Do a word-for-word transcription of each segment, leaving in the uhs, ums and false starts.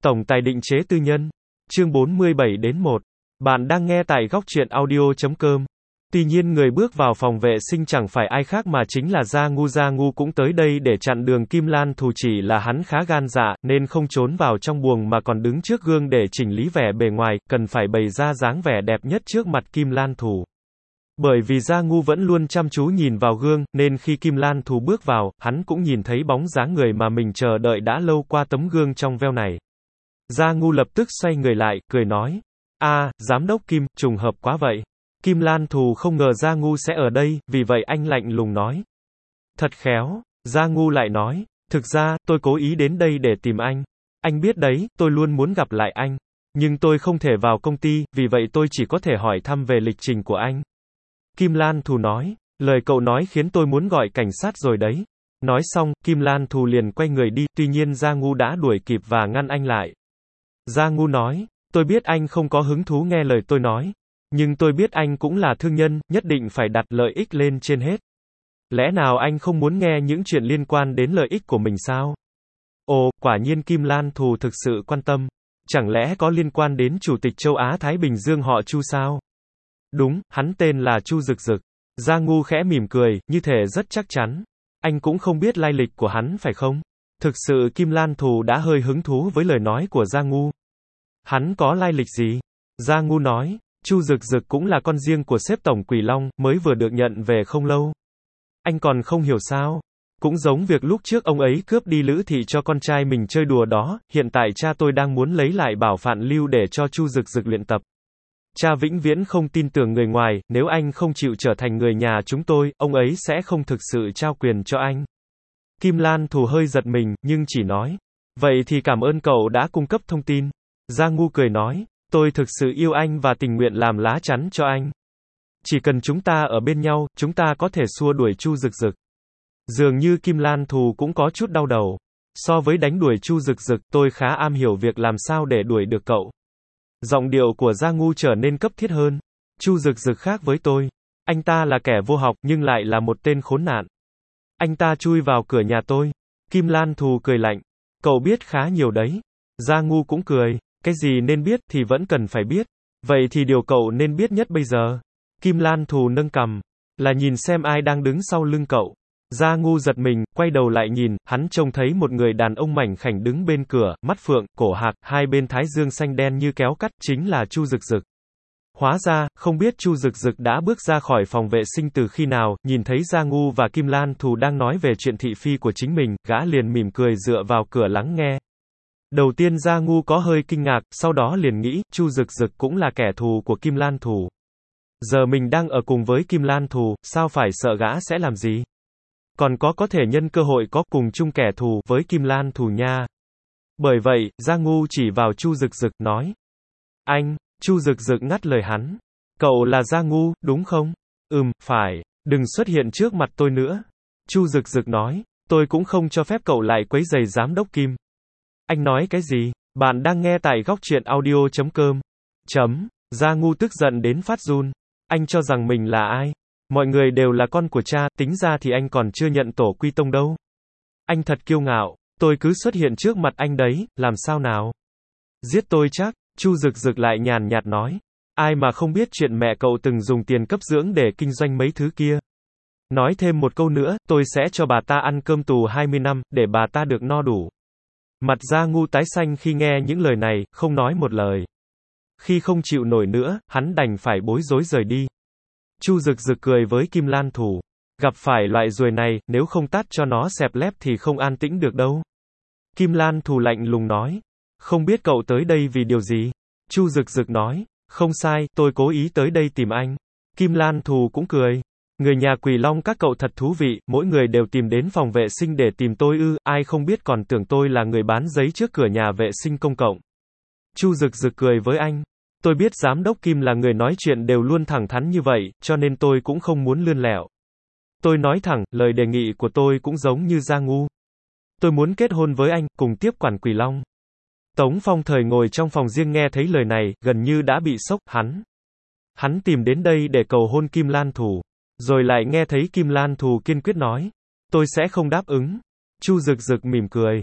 Tổng tài định chế tư nhân. Chương bốn mươi bảy đến một. Bạn đang nghe tại góc truyện audio chấm com. Tuy nhiên người bước vào phòng vệ sinh chẳng phải ai khác mà chính là Gia Ngu. Gia Ngu cũng tới đây để chặn đường Kim Lan Thù, chỉ là hắn khá gan dạ, nên không trốn vào trong buồng mà còn đứng trước gương để chỉnh lý vẻ bề ngoài, cần phải bày ra dáng vẻ đẹp nhất trước mặt Kim Lan Thù. Bởi vì Gia Ngu vẫn luôn chăm chú nhìn vào gương, nên khi Kim Lan Thù bước vào, hắn cũng nhìn thấy bóng dáng người mà mình chờ đợi đã lâu qua tấm gương trong veo này. Gia Ngu lập tức xoay người lại, cười nói: "A, giám đốc Kim, trùng hợp quá vậy." Kim Lan Thù không ngờ Gia Ngu sẽ ở đây, vì vậy anh lạnh lùng nói: "Thật khéo." Gia Ngu lại nói: "Thực ra, tôi cố ý đến đây để tìm anh. Anh biết đấy, tôi luôn muốn gặp lại anh. Nhưng tôi không thể vào công ty, vì vậy tôi chỉ có thể hỏi thăm về lịch trình của anh." Kim Lan Thù nói: "Lời cậu nói khiến tôi muốn gọi cảnh sát rồi đấy." Nói xong, Kim Lan Thù liền quay người đi, tuy nhiên Gia Ngu đã đuổi kịp và ngăn anh lại. Gia Ngu nói: "Tôi biết anh không có hứng thú nghe lời tôi nói. Nhưng tôi biết anh cũng là thương nhân, nhất định phải đặt lợi ích lên trên hết. Lẽ nào anh không muốn nghe những chuyện liên quan đến lợi ích của mình sao?" Ồ, quả nhiên Kim Lan Thù thực sự quan tâm. Chẳng lẽ có liên quan đến Chủ tịch châu Á Thái Bình Dương họ Chu sao? Đúng, hắn tên là Chu Dực Dực. Gia Ngu khẽ mỉm cười, như thể rất chắc chắn. Anh cũng không biết lai lịch của hắn phải không? Thực sự Kim Lan Thù đã hơi hứng thú với lời nói của Gia Ngu. Hắn có lai lịch gì? Gia Ngu nói: "Chu Dực Dực cũng là con riêng của sếp tổng Quỷ Long, mới vừa được nhận về không lâu. Anh còn không hiểu sao? Cũng giống việc lúc trước ông ấy cướp đi Lữ Thị cho con trai mình chơi đùa đó, hiện tại cha tôi đang muốn lấy lại Bảo Phạn Lưu để cho Chu Dực Dực luyện tập. Cha vĩnh viễn không tin tưởng người ngoài, nếu anh không chịu trở thành người nhà chúng tôi, ông ấy sẽ không thực sự trao quyền cho anh." Kim Lan Thù hơi giật mình, nhưng chỉ nói: "Vậy thì cảm ơn cậu đã cung cấp thông tin." Gia Ngu cười nói: "Tôi thực sự yêu anh và tình nguyện làm lá chắn cho anh. Chỉ cần chúng ta ở bên nhau, chúng ta có thể xua đuổi Chu Dực Dực." Dường như Kim Lan Thù cũng có chút đau đầu. "So với đánh đuổi Chu Dực Dực, tôi khá am hiểu việc làm sao để đuổi được cậu." Giọng điệu của Gia Ngu trở nên cấp thiết hơn. "Chu Dực Dực khác với tôi. Anh ta là kẻ vô học, nhưng lại là một tên khốn nạn. Anh ta chui vào cửa nhà tôi." Kim Lan Thù cười lạnh: "Cậu biết khá nhiều đấy." Gia Ngu cũng cười: "Cái gì nên biết, thì vẫn cần phải biết. Vậy thì điều cậu nên biết nhất bây giờ." Kim Lan Thù nâng cằm: "Là nhìn xem ai đang đứng sau lưng cậu." Gia Ngu giật mình, quay đầu lại nhìn, hắn trông thấy một người đàn ông mảnh khảnh đứng bên cửa, mắt phượng, cổ hạc, hai bên thái dương xanh đen như kéo cắt, chính là Chu Dực Dực. Hóa ra, không biết Chu Dực Dực đã bước ra khỏi phòng vệ sinh từ khi nào, nhìn thấy Gia Ngu và Kim Lan Thù đang nói về chuyện thị phi của chính mình, gã liền mỉm cười dựa vào cửa lắng nghe. Đầu tiên Gia Ngu có hơi kinh ngạc, sau đó liền nghĩ, Chu Dực Dực cũng là kẻ thù của Kim Lan Thù. Giờ mình đang ở cùng với Kim Lan Thù, sao phải sợ gã sẽ làm gì? Còn có có thể nhân cơ hội có cùng chung kẻ thù với Kim Lan Thù nha. Bởi vậy, Gia Ngu chỉ vào Chu Dực Dực, nói: "Anh." Chu Dực Dực ngắt lời hắn: "Cậu là Gia Ngu, đúng không?" "Ừm, phải. Đừng xuất hiện trước mặt tôi nữa." Chu Dực Dực nói: "Tôi cũng không cho phép cậu lại quấy rầy giám đốc Kim." "Anh nói cái gì?" Bạn đang nghe tại góc truyện audio chấm com. Chấm. Gia Ngu tức giận đến phát run. Anh cho rằng mình là ai? Mọi người đều là con của cha, tính ra thì anh còn chưa nhận tổ quy tông đâu. Anh thật kiêu ngạo. Tôi cứ xuất hiện trước mặt anh đấy, làm sao nào? Giết tôi chắc. Chu Dực Dực lại nhàn nhạt nói: "Ai mà không biết chuyện mẹ cậu từng dùng tiền cấp dưỡng để kinh doanh mấy thứ kia. Nói thêm một câu nữa, tôi sẽ cho bà ta ăn cơm tù hai mươi năm, để bà ta được no đủ." Mặt Gia Ngu tái xanh khi nghe những lời này, không nói một lời. Khi không chịu nổi nữa, hắn đành phải bối rối rời đi. Chu Dực Dực cười với Kim Lan Thù: "Gặp phải loại ruồi này, nếu không tát cho nó xẹp lép thì không an tĩnh được đâu." Kim Lan Thù lạnh lùng nói: "Không biết cậu tới đây vì điều gì?" Chu Dực Dực nói: "Không sai, tôi cố ý tới đây tìm anh." Kim Lan Thù cũng cười: "Người nhà Quỷ Long các cậu thật thú vị, mỗi người đều tìm đến phòng vệ sinh để tìm tôi ư, ai không biết còn tưởng tôi là người bán giấy trước cửa nhà vệ sinh công cộng." Chu Dực Dực cười với anh: "Tôi biết giám đốc Kim là người nói chuyện đều luôn thẳng thắn như vậy, cho nên tôi cũng không muốn lươn lẹo. Tôi nói thẳng, lời đề nghị của tôi cũng giống như Gia Ngu. Tôi muốn kết hôn với anh, cùng tiếp quản Quỷ Long." Tống Phong Thời ngồi trong phòng riêng nghe thấy lời này, gần như đã bị sốc, hắn. Hắn tìm đến đây để cầu hôn Kim Lan Thù. Rồi lại nghe thấy Kim Lan Thù kiên quyết nói: "Tôi sẽ không đáp ứng." Chu Dực Dực mỉm cười: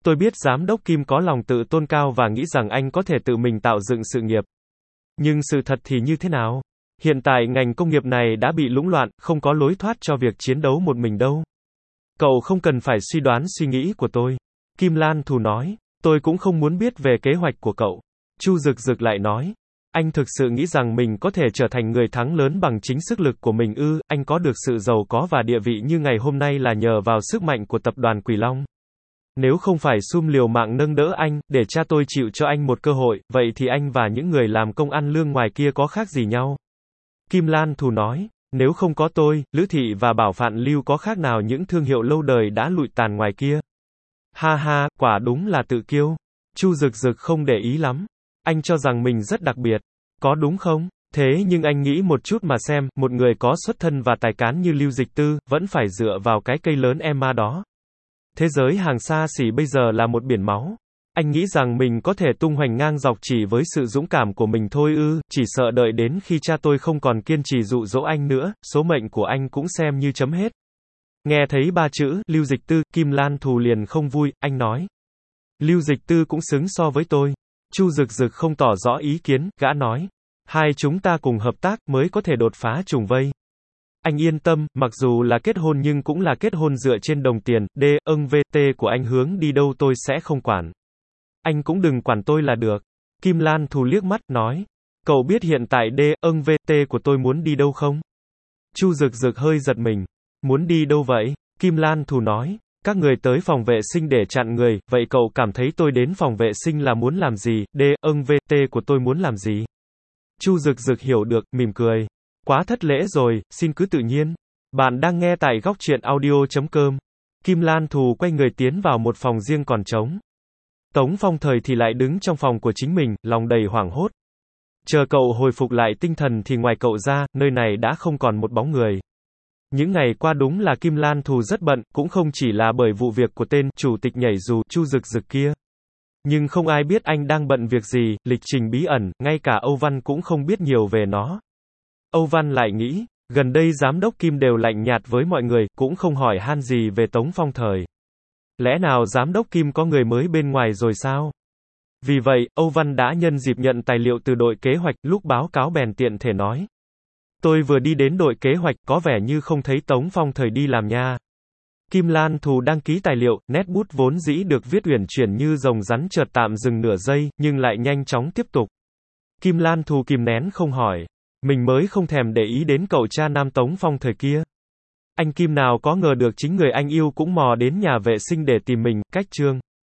Tôi biết giám đốc Kim có lòng tự tôn cao và nghĩ rằng anh có thể tự mình tạo dựng sự nghiệp. Nhưng sự thật thì như thế nào? Hiện tại ngành công nghiệp này đã bị lũng loạn, không có lối thoát cho việc chiến đấu một mình đâu. Cậu không cần phải suy đoán suy nghĩ của tôi. Kim Lan Thù nói. Tôi cũng không muốn biết về kế hoạch của cậu. Chu Dực Dực lại nói. Anh thực sự nghĩ rằng mình có thể trở thành người thắng lớn bằng chính sức lực của mình ư? Anh có được sự giàu có và địa vị như ngày hôm nay là nhờ vào sức mạnh của tập đoàn Quỷ Long. Nếu không phải Sum liều mạng nâng đỡ anh, để cha tôi chịu cho anh một cơ hội, vậy thì anh và những người làm công ăn lương ngoài kia có khác gì nhau? Kim Lan Thù nói, nếu không có tôi, Lữ Thị và Bảo Phạn Lưu có khác nào những thương hiệu lâu đời đã lụi tàn ngoài kia? Ha ha, quả đúng là tự kiêu. Chu Dực Dực không để ý lắm. Anh cho rằng mình rất đặc biệt. Có đúng không? Thế nhưng anh nghĩ một chút mà xem, một người có xuất thân và tài cán như Lưu Dịch Tư, vẫn phải dựa vào cái cây lớn Emma đó. Thế giới hàng xa xỉ bây giờ là một biển máu. Anh nghĩ rằng mình có thể tung hoành ngang dọc chỉ với sự dũng cảm của mình thôi ư? Chỉ sợ đợi đến khi cha tôi không còn kiên trì dụ dỗ anh nữa, số mệnh của anh cũng xem như chấm hết. Nghe thấy ba chữ, Lưu Dịch Tư, Kim Lan Thù liền không vui, anh nói. Lưu Dịch Tư cũng xứng so với tôi. Chu Dực Dực không tỏ rõ ý kiến, gã nói. Hai chúng ta cùng hợp tác mới có thể đột phá trùng vây. Anh yên tâm, mặc dù là kết hôn nhưng cũng là kết hôn dựa trên đồng tiền, D, âng vê tê của anh hướng đi đâu tôi sẽ không quản. Anh cũng đừng quản tôi là được. Kim Lan Thù liếc mắt, nói. Cậu biết hiện tại D, âng vê tê của tôi muốn đi đâu không? Chu Dực Dực hơi giật mình. Muốn đi đâu vậy? Kim Lan Thù nói. Các người tới phòng vệ sinh để chặn người, vậy cậu cảm thấy tôi đến phòng vệ sinh là muốn làm gì? D, âng vê tê của tôi muốn làm gì? Chu Dực Dực hiểu được, mỉm cười. Quá thất lễ rồi, xin cứ tự nhiên. Bạn đang nghe tại góc truyện audio chấm com. Kim Lan Thù quay người tiến vào một phòng riêng còn trống. Tống Phong Thời thì lại đứng trong phòng của chính mình, lòng đầy hoảng hốt. Chờ cậu hồi phục lại tinh thần thì ngoài cậu ra, nơi này đã không còn một bóng người. Những ngày qua đúng là Kim Lan Thù rất bận, cũng không chỉ là bởi vụ việc của tên chủ tịch nhảy dù Chu Dực Dực kia. Nhưng không ai biết anh đang bận việc gì, lịch trình bí ẩn, ngay cả Âu Văn cũng không biết nhiều về nó. Âu Văn lại nghĩ, gần đây giám đốc Kim đều lạnh nhạt với mọi người, cũng không hỏi han gì về Tống Phong Thời. Lẽ nào giám đốc Kim có người mới bên ngoài rồi sao? Vì vậy, Âu Văn đã nhân dịp nhận tài liệu từ đội kế hoạch, lúc báo cáo bèn tiện thể nói. Tôi vừa đi đến đội kế hoạch, có vẻ như không thấy Tống Phong Thời đi làm nha. Kim Lan Thù đăng ký tài liệu, nét bút vốn dĩ được viết uyển chuyển như rồng rắn chợt tạm dừng nửa giây, nhưng lại nhanh chóng tiếp tục. Kim Lan Thù kìm nén không hỏi. Mình mới không thèm để ý đến cậu cha nam Tống Phong Thời kia. Anh Kim nào có ngờ được chính người anh yêu cũng mò đến nhà vệ sinh để tìm mình, cách chương.